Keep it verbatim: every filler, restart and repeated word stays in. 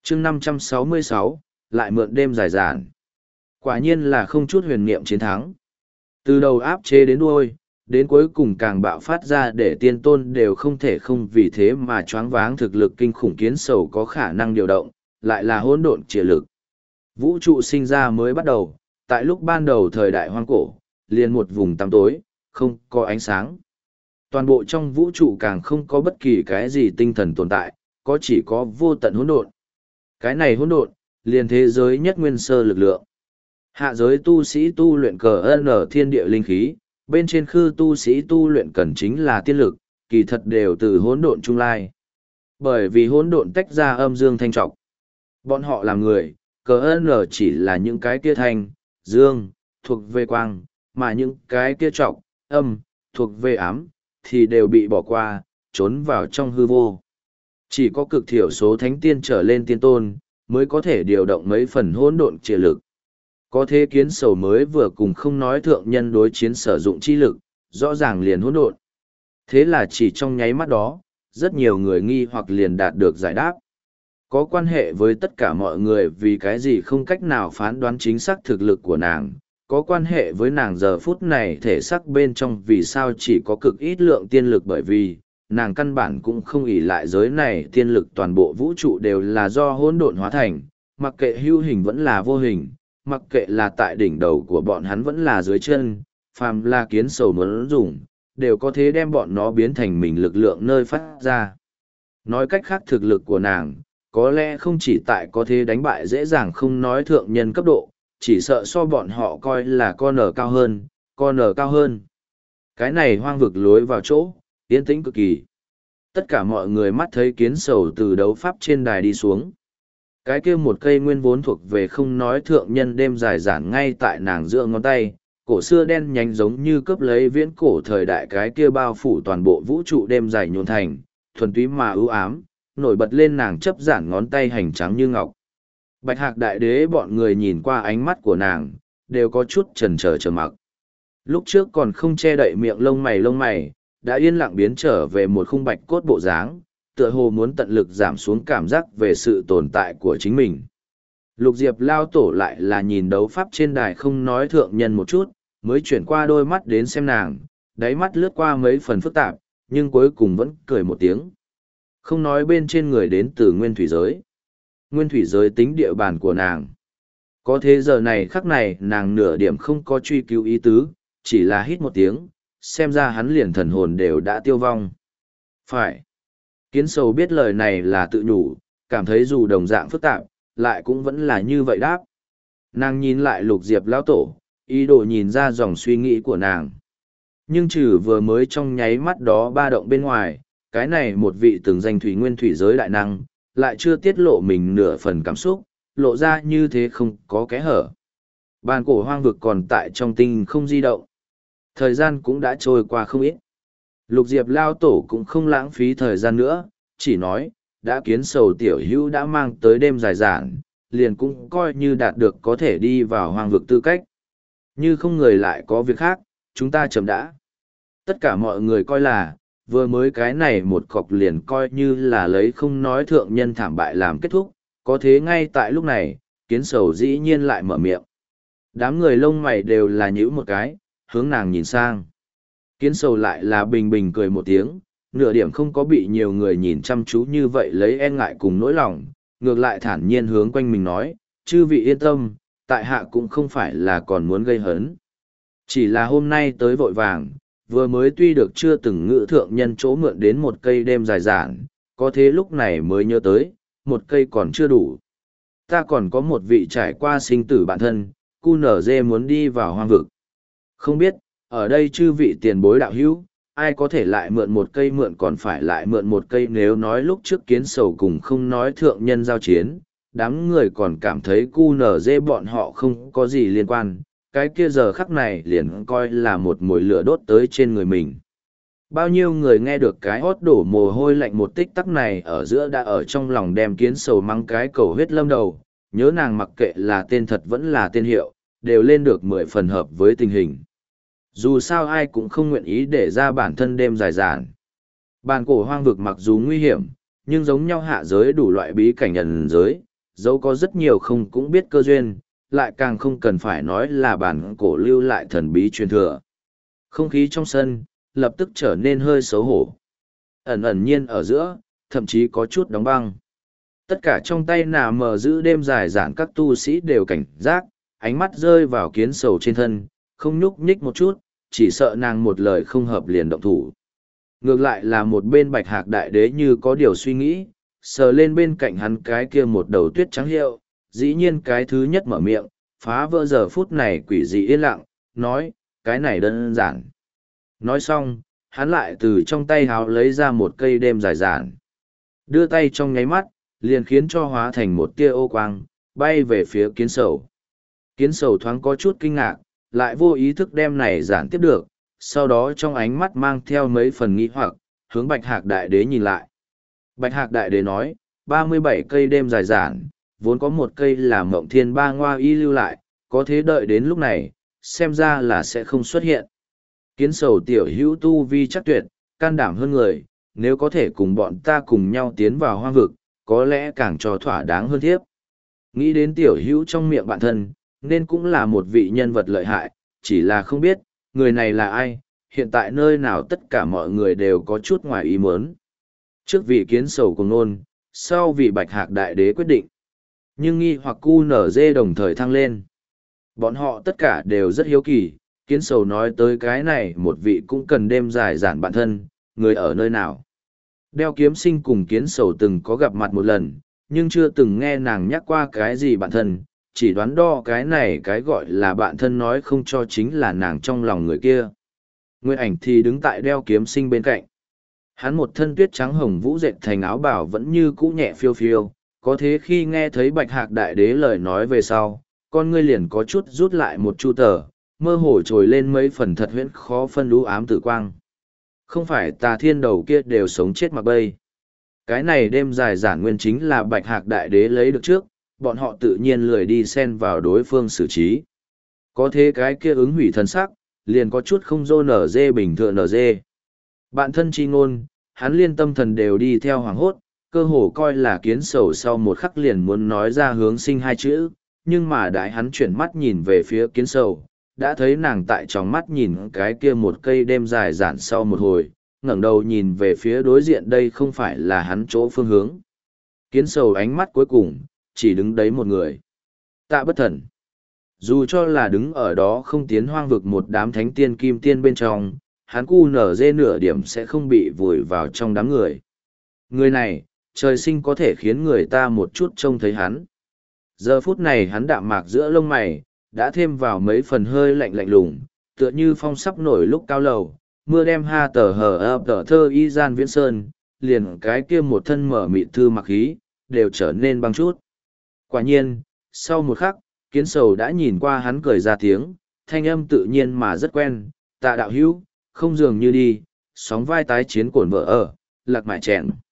chương năm trăm sáu mươi sáu, lại mượn đêm dài dàn. Quả nhiên là không chút huyền niệm chiến thắng. Từ đầu áp chế đến đuôi, đến cuối cùng càng bạo phát ra để tiên tôn đều không thể không vì thế mà choáng váng thực lực kinh khủng kiến sầu có khả năng điều động, lại là hỗn độn triệt lực. Vũ trụ sinh ra mới bắt đầu, tại lúc ban đầu thời đại hoang cổ, liền một vùng tăm tối, không có ánh sáng. Toàn bộ trong vũ trụ càng không có bất kỳ cái gì tinh thần tồn tại, có chỉ có vô tận hỗn độn. Cái này hỗn độn, liền thế giới nhất nguyên sơ lực lượng. Hạ giới tu sĩ tu luyện cờ n thiên địa linh khí, bên trên khư tu sĩ tu luyện cần chính là tiên lực, kỳ thật đều từ hỗn độn trung lai. Bởi vì hỗn độn tách ra âm dương thanh trọc. Bọn họ làm người, cờ n chỉ là những cái kia thanh, dương, thuộc về quang, mà những cái kia trọc, âm, thuộc về ám, thì đều bị bỏ qua, trốn vào trong hư vô. Chỉ có cực thiểu số thánh tiên trở lên tiên tôn, mới có thể điều động mấy phần hỗn độn triệt lực. Có thế kiến sầu mới vừa cùng không nói thượng nhân đối chiến sử dụng chi lực, rõ ràng liền hỗn độn. Thế là chỉ trong nháy mắt đó, rất nhiều người nghi hoặc liền đạt được giải đáp. Có quan hệ với tất cả mọi người vì cái gì không cách nào phán đoán chính xác thực lực của nàng, có quan hệ với nàng giờ phút này thể xác bên trong vì sao chỉ có cực ít lượng tiên lực bởi vì, nàng căn bản cũng không ỷ lại giới này tiên lực toàn bộ vũ trụ đều là do hỗn độn hóa thành, mặc kệ hữu hình vẫn là vô hình, mặc kệ là tại đỉnh đầu của bọn hắn vẫn là dưới chân, phàm là kiến sầu muốn dùng, đều có thể đem bọn nó biến thành mình lực lượng nơi phát ra. Nói cách khác thực lực của nàng, có lẽ không chỉ tại có thể đánh bại dễ dàng không nói thượng nhân cấp độ, chỉ sợ so bọn họ coi là con ở cao hơn, con ở cao hơn. Cái này hoang vực lối vào chỗ, yên tĩnh cực kỳ. Tất cả mọi người mắt thấy kiến sầu từ đấu pháp trên đài đi xuống. Cái kia một cây nguyên vốn thuộc về không nói thượng nhân đêm dài dản ngay tại nàng giữa ngón tay, cổ xưa đen nhánh giống như cướp lấy viễn cổ thời đại cái kia bao phủ toàn bộ vũ trụ đêm dài nhôn thành, thuần túy mà ưu ám, nổi bật lên nàng chấp giản ngón tay hành trắng như ngọc. Bạch Hạc đại đế bọn người nhìn qua ánh mắt của nàng, đều có chút chần chờ chờ mặc. Lúc trước còn không che đậy miệng lông mày lông mày, đã yên lặng biến trở về một khung bạch cốt bộ dáng, tựa hồ muốn tận lực giảm xuống cảm giác về sự tồn tại của chính mình. Lục Diệp lao tổ lại là nhìn đấu pháp trên đài không nói thượng nhân một chút, mới chuyển qua đôi mắt đến xem nàng, đáy mắt lướt qua mấy phần phức tạp, nhưng cuối cùng vẫn cười một tiếng. Không nói bên trên người đến từ nguyên thủy giới. Nguyên thủy giới tính địa bàn của nàng. Có thế giờ này khắc này nàng nửa điểm không có truy cứu ý tứ, chỉ là hít một tiếng, xem ra hắn liền thần hồn đều đã tiêu vong. Phải. Kiến sầu biết lời này là tự nhủ, cảm thấy dù đồng dạng phức tạp, lại cũng vẫn là như vậy đáp. Nàng nhìn lại lục diệp lão tổ, ý đồ nhìn ra dòng suy nghĩ của nàng. Nhưng trừ vừa mới trong nháy mắt đó ba động bên ngoài, cái này một vị từng danh thủy nguyên thủy giới đại năng, lại chưa tiết lộ mình nửa phần cảm xúc, lộ ra như thế không có kẽ hở. Bàn cổ hoang vực còn tại trong tinh không di động. Thời gian cũng đã trôi qua không ít. Lục Diệp lao tổ cũng không lãng phí thời gian nữa, chỉ nói, đã kiến sầu tiểu hữu đã mang tới đêm dài dản, liền cũng coi như đạt được có thể đi vào hoang vực tư cách. Như không người lại có việc khác, chúng ta chậm đã. Tất cả mọi người coi là, vừa mới cái này một cọc liền coi như là lấy không nói thượng nhân thảm bại làm kết thúc, có thế ngay tại lúc này, kiến sầu dĩ nhiên lại mở miệng. Đám người lông mày đều là nhíu một cái, hướng nàng nhìn sang. Kiến sầu lại là bình bình cười một tiếng, nửa điểm không có bị nhiều người nhìn chăm chú như vậy lấy e ngại cùng nỗi lòng, ngược lại thản nhiên hướng quanh mình nói, chư vị yên tâm, tại hạ cũng không phải là còn muốn gây hấn. Chỉ là hôm nay tới vội vàng, vừa mới tuy được chưa từng ngự thượng nhân chỗ mượn đến một cây đêm dài dản, có thế lúc này mới nhớ tới, một cây còn chưa đủ. Ta còn có một vị trải qua sinh tử bản thân, cu nở dê muốn đi vào hoang vực. Không biết, ở đây chư vị tiền bối đạo hữu, ai có thể lại mượn một cây mượn còn phải lại mượn một cây nếu nói lúc trước kiến sầu cùng không nói thượng nhân giao chiến, đám người còn cảm thấy cu nở dê bọn họ không có gì liên quan, cái kia giờ khắc này liền coi là một mồi lửa đốt tới trên người mình. Bao nhiêu người nghe được cái hót đổ mồ hôi lạnh một tích tắc này ở giữa đã ở trong lòng đem kiến sầu mắng cái cầu huyết lâm đầu, nhớ nàng mặc kệ là tên thật vẫn là tên hiệu, đều lên được mười phần hợp với tình hình. Dù sao ai cũng không nguyện ý để ra bản thân đêm dài dản. Bàn cổ hoang vực mặc dù nguy hiểm, nhưng giống nhau hạ giới đủ loại bí cảnh ẩn giới, dẫu có rất nhiều không cũng biết cơ duyên, lại càng không cần phải nói là bản cổ lưu lại thần bí truyền thừa. Không khí trong sân, lập tức trở nên hơi xấu hổ. Ẩn ẩn nhiên ở giữa, thậm chí có chút đóng băng. Tất cả trong tay nà mờ giữ đêm dài dạn các tu sĩ đều cảnh giác, ánh mắt rơi vào kiến sầu trên thân, không nhúc nhích một chút, chỉ sợ nàng một lời không hợp liền động thủ. Ngược lại là một bên bạch hạc đại đế như có điều suy nghĩ, sờ lên bên cạnh hắn cái kia một đầu tuyết trắng hiệu, dĩ nhiên cái thứ nhất mở miệng, phá vỡ giờ phút này quỷ dị yên lặng, nói, cái này đơn giản. Nói xong, hắn lại từ trong tay háo lấy ra một cây đêm dài dạn. Đưa tay trong nháy mắt, liền khiến cho hóa thành một tia ô quang, bay về phía kiến sầu. Kiến sầu thoáng có chút kinh ngạc, lại vô ý thức đem này giản tiếp được, sau đó trong ánh mắt mang theo mấy phần nghi hoặc, hướng bạch hạc đại đế nhìn lại. Bạch hạc đại đế nói, ba mươi bảy cây đêm dài giản, vốn có một cây là mộng thiên ba ngoa y lưu lại, có thế đợi đến lúc này, xem ra là sẽ không xuất hiện. Kiến sầu tiểu hữu tu vi chắc tuyệt, can đảm hơn người, nếu có thể cùng bọn ta cùng nhau tiến vào hoang vực, có lẽ càng cho thỏa đáng hơn thiếp. Nghĩ đến tiểu hữu trong miệng bạn thân, nên cũng là một vị nhân vật lợi hại, chỉ là không biết, người này là ai, hiện tại nơi nào tất cả mọi người đều có chút ngoài ý muốn. Trước vị kiến sầu cùng nôn, sau vị bạch hạc đại đế quyết định. Nhưng nghi hoặc cu nở dê đồng thời thăng lên. Bọn họ tất cả đều rất hiếu kỳ, kiến sầu nói tới cái này một vị cũng cần đêm dài giản bản thân, người ở nơi nào. Đeo kiếm sinh cùng kiến sầu từng có gặp mặt một lần, nhưng chưa từng nghe nàng nhắc qua cái gì bản thân, chỉ đoán đo cái này cái gọi là bạn thân nói không cho chính là nàng trong lòng người kia. Nguyên ảnh thì đứng tại đeo kiếm sinh bên cạnh. Hắn một thân tuyết trắng hồng vũ dệt thành áo bảo vẫn như cũ nhẹ phiêu phiêu, có thế khi nghe thấy bạch hạc đại đế lời nói về sau, con ngươi liền có chút rút lại một chu tờ, mơ hồ trồi lên mấy phần thật huyễn khó phân lũ ám tử quang. Không phải tà thiên đầu kia đều sống chết mặc bây. Cái này đêm dài giản nguyên chính là bạch hạc đại đế lấy được trước, bọn họ tự nhiên lười đi xen vào đối phương xử trí. Có thế cái kia ứng hủy thân sắc, liền có chút không dô nở dê bình thường nở dê. Bạn thân chi ngôn, hắn liên tâm thần đều đi theo hoàng hốt, cơ hồ coi là kiến sầu sau một khắc liền muốn nói ra hướng sinh hai chữ, nhưng mà đại hắn chuyển mắt nhìn về phía kiến sầu, đã thấy nàng tại trong mắt nhìn cái kia một cây đêm dài dạn sau một hồi, ngẩng đầu nhìn về phía đối diện đây không phải là hắn chỗ phương hướng. Kiến sầu ánh mắt cuối cùng, chỉ đứng đấy một người. Tạ bất thần. Dù cho là đứng ở đó không tiến hoang vực một đám thánh tiên kim tiên bên trong, hắn cu nở dê nửa điểm sẽ không bị vùi vào trong đám người. Người này, trời sinh có thể khiến người ta một chút trông thấy hắn. Giờ phút này hắn đạm mạc giữa lông mày, đã thêm vào mấy phần hơi lạnh lạnh lùng, tựa như phong sắp nổi lúc cao lầu, mưa đem ha tờ hờ ập tờ thơ y gian viễn sơn, liền cái kia một thân mở mịn thư mặc khí, đều trở nên băng chút. Quả nhiên, sau một khắc, kiến sầu đã nhìn qua hắn cười ra tiếng, thanh âm tự nhiên mà rất quen, tạ đạo hữu, không dường như đi, sóng vai tái chiến cổn vợ ở, lạc mại chèn.